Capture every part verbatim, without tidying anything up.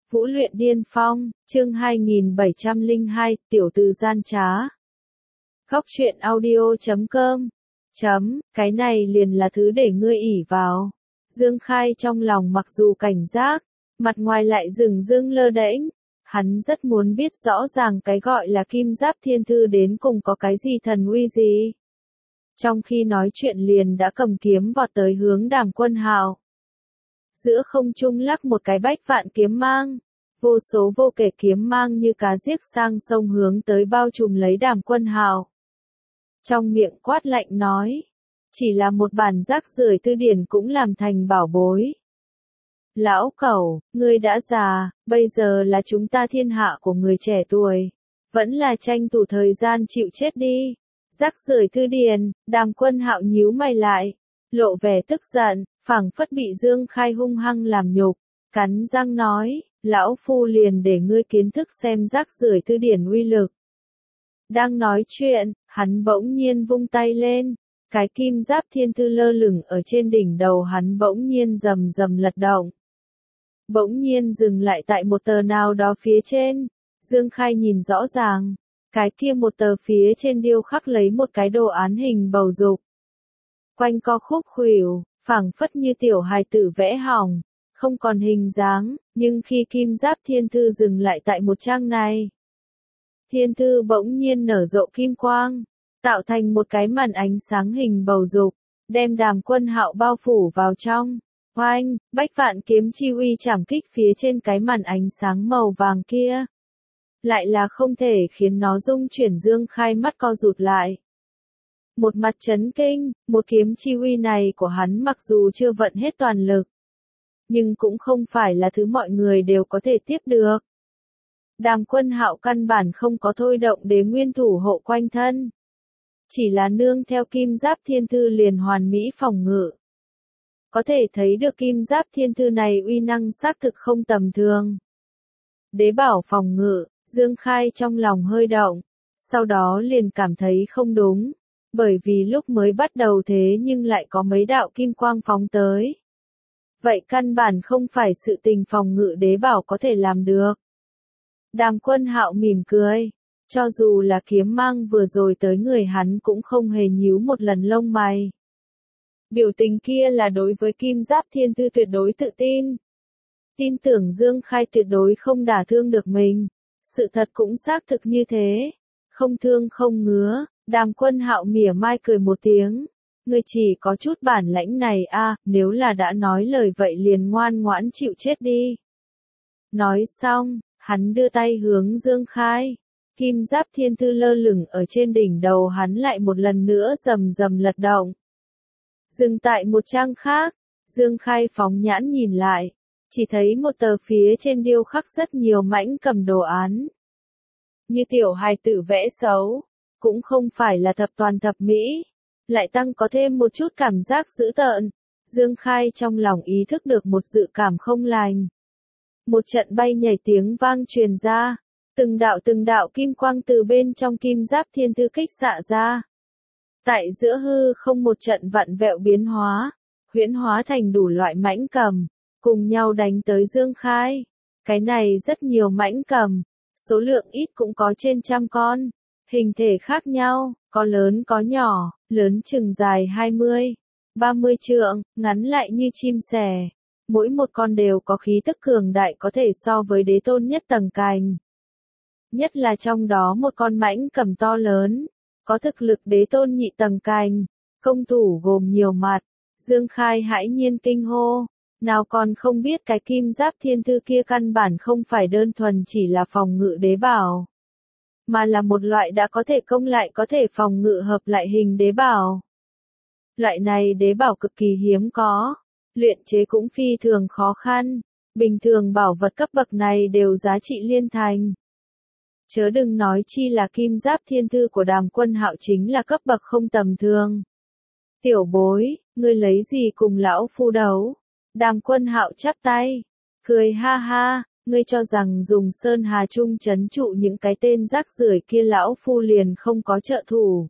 Vũ luyện điên phong, chương hai nghìn bảy trăm lẻ hai, tiểu từ gian trá. Góc truyện audio chấm com. Chấm, cái này liền là thứ để ngươi ỷ vào. Dương Khai trong lòng mặc dù cảnh giác, mặt ngoài lại dửng dưng lơ đễnh. Hắn rất muốn biết rõ ràng cái gọi là Kim Giáp Thiên Thư đến cùng có cái gì thần uy gì. Trong khi nói chuyện liền đã cầm kiếm vọt tới hướng Đàm Quân Hạo. Giữa không trung lắc một cái bách vạn kiếm mang, vô số vô kể kiếm mang như cá giết sang sông hướng tới bao trùm lấy Đàm Quân Hạo. Trong miệng quát lạnh nói, chỉ là một bản rác rưởi thư điển cũng làm thành bảo bối. Lão cẩu, ngươi đã già, bây giờ là chúng ta thiên hạ của người trẻ tuổi, vẫn là tranh thủ thời gian chịu chết đi. Rác rưởi thư điển, Đàm Quân Hạo nhíu mày lại, lộ vẻ tức giận, phảng phất bị Dương Khai hung hăng làm nhục, cắn răng nói, lão phu liền để ngươi kiến thức xem rác rưởi thư điển uy lực. Đang nói chuyện, hắn bỗng nhiên vung tay lên, cái Kim Giáp Thiên Thư lơ lửng ở trên đỉnh đầu hắn bỗng nhiên rầm rầm lật động. Bỗng nhiên dừng lại tại một tờ nào đó phía trên, Dương Khai nhìn rõ ràng, cái kia một tờ phía trên điêu khắc lấy một cái đồ án hình bầu dục. Quanh co khúc khuỷu, phảng phất như tiểu hài tử vẽ hỏng, không còn hình dáng, nhưng khi Kim Giáp Thiên Thư dừng lại tại một trang này, Thiên Thư bỗng nhiên nở rộ kim quang, tạo thành một cái màn ánh sáng hình bầu dục, đem Đàm Quân Hạo bao phủ vào trong. Oanh, bách vạn kiếm chi uy chảm kích phía trên cái màn ánh sáng màu vàng kia. Lại là không thể khiến nó rung chuyển. Dương Khai mắt co rụt lại. Một mặt chấn kinh, một kiếm chi uy này của hắn mặc dù chưa vận hết toàn lực, nhưng cũng không phải là thứ mọi người đều có thể tiếp được. Đàm Quân Hạo căn bản không có thôi động Đế Nguyên thủ hộ quanh thân. Chỉ là nương theo Kim Giáp Thiên Thư liền hoàn mỹ phòng ngự. Có thể thấy được Kim Giáp Thiên Thư này uy năng xác thực không tầm thường. Đế bảo phòng ngự, Dương Khai trong lòng hơi động, sau đó liền cảm thấy không đúng, bởi vì lúc mới bắt đầu thế nhưng lại có mấy đạo kim quang phóng tới. Vậy căn bản không phải sự tình phòng ngự đế bảo có thể làm được. Đàm Quân Hạo mỉm cười, cho dù là kiếm mang vừa rồi tới người hắn cũng không hề nhíu một lần lông mày. Biểu tình kia là đối với Kim Giáp Thiên Thư tuyệt đối tự tin. Tin tưởng Dương Khai tuyệt đối không đả thương được mình. Sự thật cũng xác thực như thế. Không thương không ngứa, Đàm Quân Hạo mỉa mai cười một tiếng. Ngươi chỉ có chút bản lãnh này a, nếu là đã nói lời vậy liền ngoan ngoãn chịu chết đi. Nói xong, hắn đưa tay hướng Dương Khai. Kim Giáp Thiên Thư lơ lửng ở trên đỉnh đầu hắn lại một lần nữa rầm rầm lật động. Dừng tại một trang khác, Dương Khai phóng nhãn nhìn lại, chỉ thấy một tờ phía trên điêu khắc rất nhiều mãnh cầm đồ án. Như tiểu hài tử vẽ xấu, cũng không phải là thập toàn thập mỹ, lại tăng có thêm một chút cảm giác dữ tợn. Dương Khai trong lòng ý thức được một dự cảm không lành. Một trận bay nhảy tiếng vang truyền ra, từng đạo từng đạo kim quang từ bên trong Kim Giáp Thiên Thư kích xạ ra. Tại giữa hư không một trận vặn vẹo biến hóa, huyễn hóa thành đủ loại mãnh cầm, cùng nhau đánh tới Dương Khai. Cái này rất nhiều mãnh cầm, số lượng ít cũng có trên trăm con, hình thể khác nhau, có lớn có nhỏ, lớn chừng dài hai mươi, ba mươi trượng, ngắn lại như chim sẻ. Mỗi một con đều có khí tức cường đại có thể so với đế tôn nhất tầng cành. Nhất là trong đó một con mãnh cầm to lớn, có thực lực đế tôn nhị tầng cành, công thủ gồm nhiều mặt. Dương Khai hãi nhiên kinh hô, nào còn không biết cái Kim Giáp Thiên Thư kia căn bản không phải đơn thuần chỉ là phòng ngự đế bảo, mà là một loại đã có thể công lại có thể phòng ngự hợp lại hình đế bảo. Loại này đế bảo cực kỳ hiếm có, luyện chế cũng phi thường khó khăn, bình thường bảo vật cấp bậc này đều giá trị liên thành. Chớ đừng nói chi là Kim Giáp Thiên Thư của Đàm Quân Hạo chính là cấp bậc không tầm thường. Tiểu bối, ngươi lấy gì cùng lão phu đấu? Đàm Quân Hạo chắp tay, cười ha ha, ngươi cho rằng dùng Sơn Hà Trung trấn trụ những cái tên rác rưởi kia lão phu liền không có trợ thủ.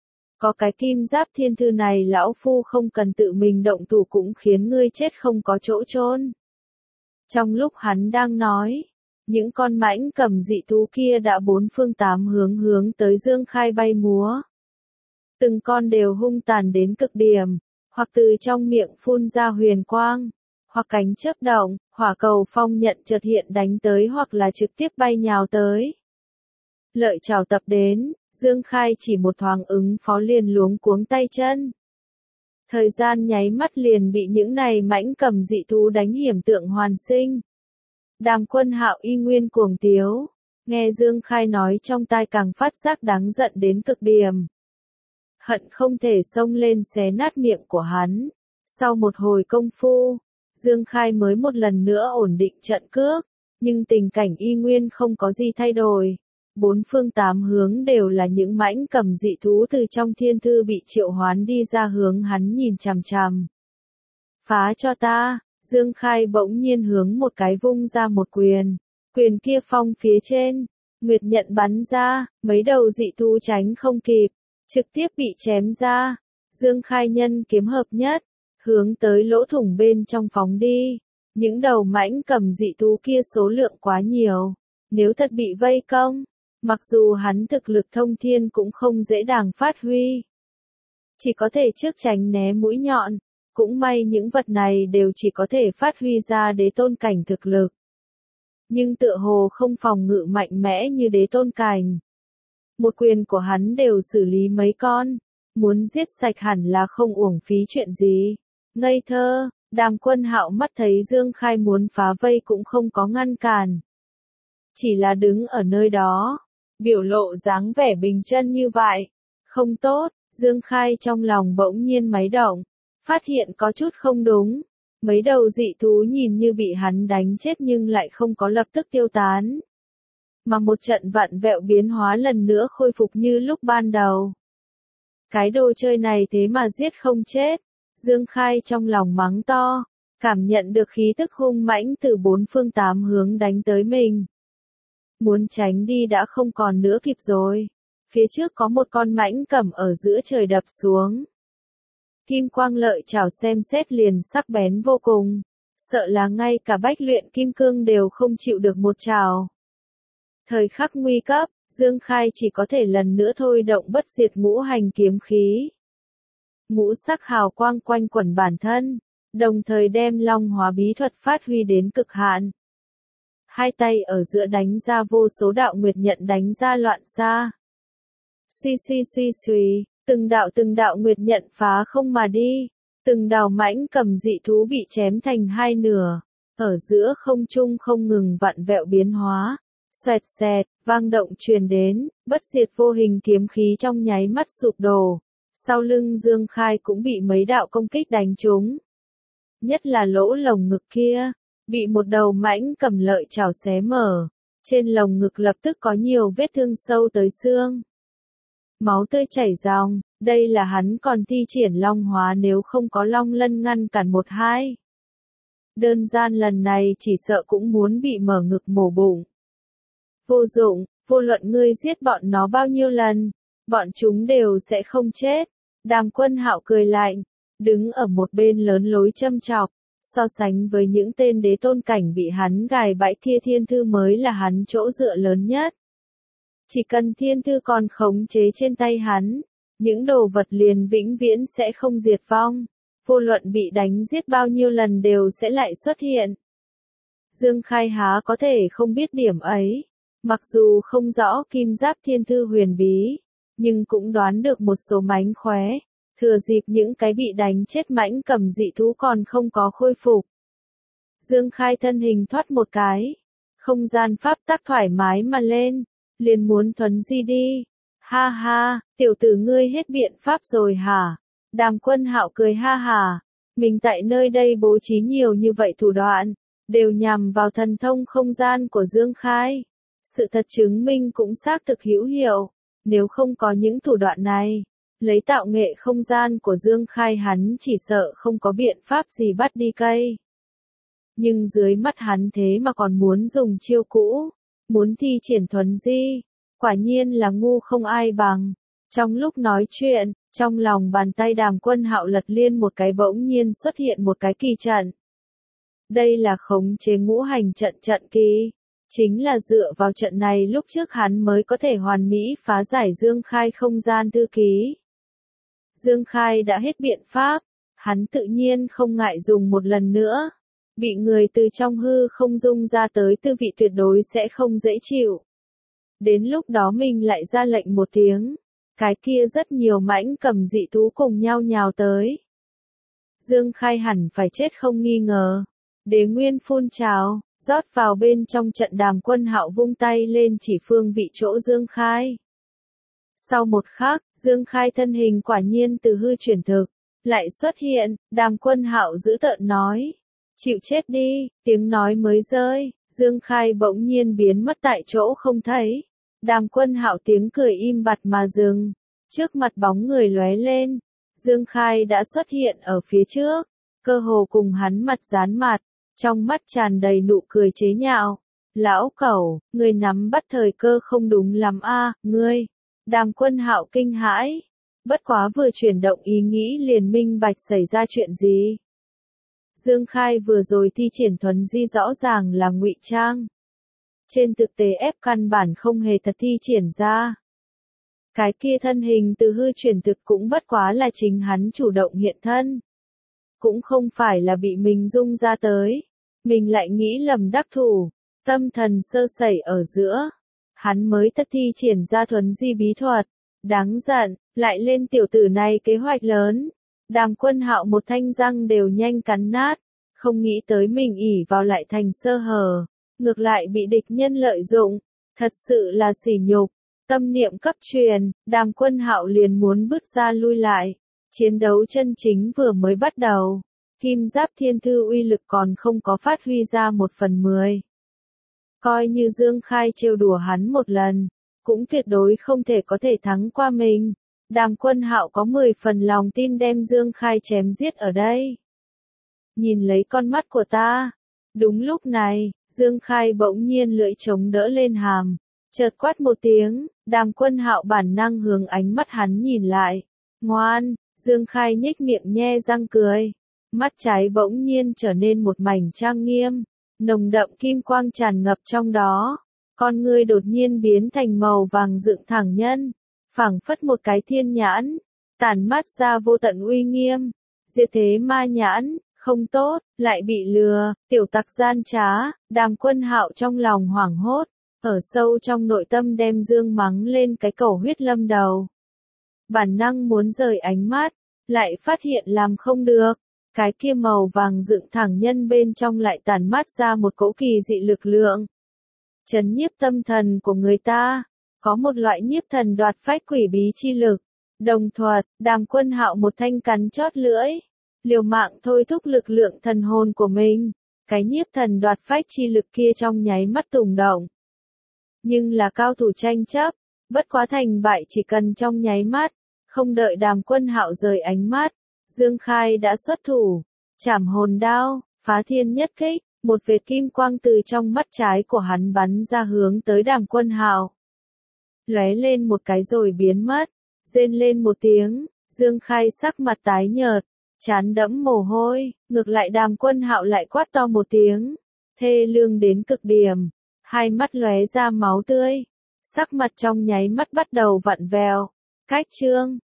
Có cái Kim Giáp Thiên Thư này lão phu không cần tự mình động thủ cũng khiến ngươi chết không có chỗ chôn. Trong lúc hắn đang nói, Những con mãnh cầm dị thú kia đã bốn phương tám hướng hướng tới Dương Khai bay múa. Từng con đều hung tàn đến cực điểm, hoặc từ trong miệng phun ra huyền quang, hoặc cánh chớp động, hỏa cầu phong nhận chợt hiện đánh tới hoặc là trực tiếp bay nhào tới. Lợi chảo tập đến, Dương Khai chỉ một thoáng ứng phó liền luống cuống tay chân. Thời gian nháy mắt liền bị những này mãnh cầm dị thú đánh hiểm tượng hoàn sinh. Đàm Quân Hạo y nguyên cuồng tiếu, nghe Dương Khai nói trong tai càng phát giác đáng giận đến cực điểm. Hận không thể xông lên xé nát miệng của hắn. Sau một hồi công phu, Dương Khai mới một lần nữa ổn định trận cước, nhưng tình cảnh y nguyên không có gì thay đổi. Bốn phương tám hướng đều là những mãnh cầm dị thú từ trong thiên thư bị triệu hoán đi ra hướng hắn nhìn chằm chằm. Phá cho ta, Dương Khai bỗng nhiên hướng một cái vung ra một quyền, quyền kia phong phía trên, nguyệt nhận bắn ra, mấy đầu dị thú tránh không kịp, trực tiếp bị chém ra. Dương Khai nhân kiếm hợp nhất, hướng tới lỗ thủng bên trong phóng đi. Những đầu mãnh cầm dị thú kia số lượng quá nhiều, nếu thật bị vây công, mặc dù hắn thực lực thông thiên cũng không dễ dàng phát huy. Chỉ có thể trước tránh né mũi nhọn, cũng may những vật này đều chỉ có thể phát huy ra đế tôn cảnh thực lực. Nhưng tựa hồ không phòng ngự mạnh mẽ như đế tôn cảnh. Một quyền của hắn đều xử lý mấy con, muốn giết sạch hẳn là không uổng phí chuyện gì. Ngây thơ, Đàm Quân Hạo mắt thấy Dương Khai muốn phá vây cũng không có ngăn cản. Chỉ là đứng ở nơi đó, biểu lộ dáng vẻ bình chân như vậy. Không tốt, Dương Khai trong lòng bỗng nhiên máy động, phát hiện có chút không đúng. Mấy đầu dị thú nhìn như bị hắn đánh chết nhưng lại không có lập tức tiêu tán. Mà một trận vặn vẹo biến hóa lần nữa khôi phục như lúc ban đầu. Cái đồ chơi này thế mà giết không chết. Dương Khai trong lòng mắng to, cảm nhận được khí tức hung mãnh từ bốn phương tám hướng đánh tới mình. Muốn tránh đi đã không còn nữa kịp rồi. Phía trước có một con mãnh cầm ở giữa trời đập xuống. Kim quang lợi chảo xem xét liền sắc bén vô cùng. Sợ là ngay cả bách luyện kim cương đều không chịu được một chảo. Thời khắc nguy cấp, Dương Khai chỉ có thể lần nữa thôi động bất diệt ngũ hành kiếm khí. Ngũ sắc hào quang quanh quẩn bản thân, đồng thời đem long hóa bí thuật phát huy đến cực hạn. Hai tay ở giữa đánh ra vô số đạo nguyệt nhận đánh ra loạn xa. Suy suy suy suy, từng đạo từng đạo nguyệt nhận phá không mà đi, từng đạo mãnh cầm dị thú bị chém thành hai nửa, ở giữa không trung không ngừng vặn vẹo biến hóa. Xoẹt xẹt, vang động truyền đến, bất diệt vô hình kiếm khí trong nháy mắt sụp đổ. Sau lưng Dương Khai cũng bị mấy đạo công kích đánh trúng. Nhất là lỗ lồng ngực kia, bị một đầu mãnh cầm lợi chảo xé mở. Trên lồng ngực lập tức có nhiều vết thương sâu tới xương. Máu tươi chảy ròng, đây là hắn còn thi triển long hóa nếu không có long lân ngăn cản một hai. Đơn giản lần này chỉ sợ cũng muốn bị mở ngực mổ bụng. Vô dụng, vô luận ngươi giết bọn nó bao nhiêu lần, bọn chúng đều sẽ không chết. Đàm Quân Hạo cười lạnh, đứng ở một bên lớn lối châm chọc, so sánh với những tên đế tôn cảnh bị hắn gài bẫy kia thiên thư mới là hắn chỗ dựa lớn nhất. Chỉ cần thiên thư còn khống chế trên tay hắn, những đồ vật liền vĩnh viễn sẽ không diệt vong, vô luận bị đánh giết bao nhiêu lần đều sẽ lại xuất hiện. Dương Khai há có thể không biết điểm ấy. Mặc dù không rõ kim giáp thiên thư huyền bí, nhưng cũng đoán được một số mánh khóe, thừa dịp những cái bị đánh chết mãnh cầm dị thú còn không có khôi phục. Dương Khai thân hình thoát một cái, không gian pháp tắc thoải mái mà lên, liền muốn thuấn di đi. Ha ha, tiểu tử ngươi hết biện pháp rồi hả? Đàm Quân Hạo cười ha hả, mình tại nơi đây bố trí nhiều như vậy thủ đoạn, đều nhằm vào thần thông không gian của Dương Khai. Sự thật chứng minh cũng xác thực hữu hiệu, nếu không có những thủ đoạn này, lấy tạo nghệ không gian của Dương Khai hắn chỉ sợ không có biện pháp gì bắt đi cây. Nhưng dưới mắt hắn thế mà còn muốn dùng chiêu cũ, muốn thi triển thuấn di, quả nhiên là ngu không ai bằng. Trong lúc nói chuyện, trong lòng bàn tay Đàm Quân Hạo lật liên một cái bỗng nhiên xuất hiện một cái kỳ trận. Đây là khống chế ngũ hành trận trận kỳ. Chính là dựa vào trận này lúc trước hắn mới có thể hoàn mỹ phá giải Dương Khai không gian thư ký. Dương Khai đã hết biện pháp, hắn tự nhiên không ngại dùng một lần nữa. Bị người từ trong hư không dung ra tới tư vị tuyệt đối sẽ không dễ chịu. Đến lúc đó mình lại ra lệnh một tiếng. Cái kia rất nhiều mãnh cầm dị thú cùng nhau nhào tới. Dương Khai hẳn phải chết không nghi ngờ. Đế nguyên phun trào, rót vào bên trong trận Đàm Quân Hạo vung tay lên chỉ phương vị chỗ Dương Khai. Sau một khắc, Dương Khai thân hình quả nhiên từ hư chuyển thực, lại xuất hiện, Đàm Quân Hạo dữ tợn nói. Chịu chết đi, tiếng nói mới rơi, Dương Khai bỗng nhiên biến mất tại chỗ không thấy. Đàm Quân Hạo tiếng cười im bặt mà dừng, trước mặt bóng người lóe lên, Dương Khai đã xuất hiện ở phía trước, cơ hồ cùng hắn mặt dán mặt, trong mắt tràn đầy nụ cười chế nhạo. Lão cẩu, ngươi nắm bắt thời cơ không đúng lắm a, ngươi. Đàm Quân Hạo kinh hãi, bất quá vừa chuyển động ý nghĩ liền minh bạch xảy ra chuyện gì. Dương Khai vừa rồi thi triển thuấn di rõ ràng là ngụy trang. Trên thực tế ép căn bản không hề thật thi triển ra. Cái kia thân hình từ hư chuyển thực cũng bất quá là chính hắn chủ động hiện thân. Cũng không phải là bị mình dung ra tới. Mình lại nghĩ lầm đắc thủ, tâm thần sơ sẩy ở giữa. Hắn mới thật thi triển ra thuấn di bí thuật. Đáng giận, lại lên tiểu tử này kế hoạch lớn. Đàm Quân Hạo một thanh răng đều nhanh cắn nát. Không nghĩ tới mình ỉ vào lại thành sơ hở. Ngược lại bị địch nhân lợi dụng. Thật sự là sỉ nhục. Tâm niệm cấp truyền, Đàm Quân Hạo liền muốn bước ra lui lại. Chiến đấu chân chính vừa mới bắt đầu. Kim Giáp Thiên Thư uy lực còn không có phát huy ra một phần mười. Coi như Dương Khai trêu đùa hắn một lần, cũng tuyệt đối không thể có thể thắng qua mình. Đàm Quân Hạo có mười phần lòng tin đem Dương Khai chém giết ở đây. Nhìn lấy con mắt của ta. Đúng lúc này, Dương Khai bỗng nhiên lưỡi trống đỡ lên hàm. Chợt quát một tiếng, Đàm Quân Hạo bản năng hướng ánh mắt hắn nhìn lại. Ngoan, Dương Khai nhếch miệng nhe răng cười. Mắt trái bỗng nhiên trở nên một mảnh trang nghiêm, nồng đậm kim quang tràn ngập trong đó. Con ngươi đột nhiên biến thành màu vàng dựng thẳng nhân, phảng phất một cái thiên nhãn, tản mát ra vô tận uy nghiêm. Diệt thế ma nhãn, không tốt, lại bị lừa, tiểu tặc gian trá. Đàm Quân Hạo trong lòng hoảng hốt, ở sâu trong nội tâm đem Dương mắng lên cái cầu huyết lâm đầu. Bản năng muốn rời ánh mắt, lại phát hiện làm không được. Cái kia màu vàng dựng thẳng nhân bên trong lại tản mát ra một cỗ kỳ dị lực lượng. Chấn nhiếp tâm thần của người ta, có một loại nhiếp thần đoạt phách quỷ bí chi lực. Đồng thuật, Đàm Quân Hạo một thanh cắn chót lưỡi, liều mạng thôi thúc lực lượng thần hồn của mình. Cái nhiếp thần đoạt phách chi lực kia trong nháy mắt tùng động. Nhưng là cao thủ tranh chấp, bất quá thành bại chỉ cần trong nháy mắt, không đợi Đàm Quân Hạo rời ánh mắt. Dương Khai đã xuất thủ, chảm hồn đao, phá thiên nhất kích, một vệt kim quang từ trong mắt trái của hắn bắn ra hướng tới Đàm Quân Hạo. Lóe lên một cái rồi biến mất, rên lên một tiếng, Dương Khai sắc mặt tái nhợt, trán đẫm mồ hôi, ngược lại Đàm Quân Hạo lại quát to một tiếng, thê lương đến cực điểm, hai mắt lóe ra máu tươi, sắc mặt trong nháy mắt bắt đầu vặn vẹo. Cách chương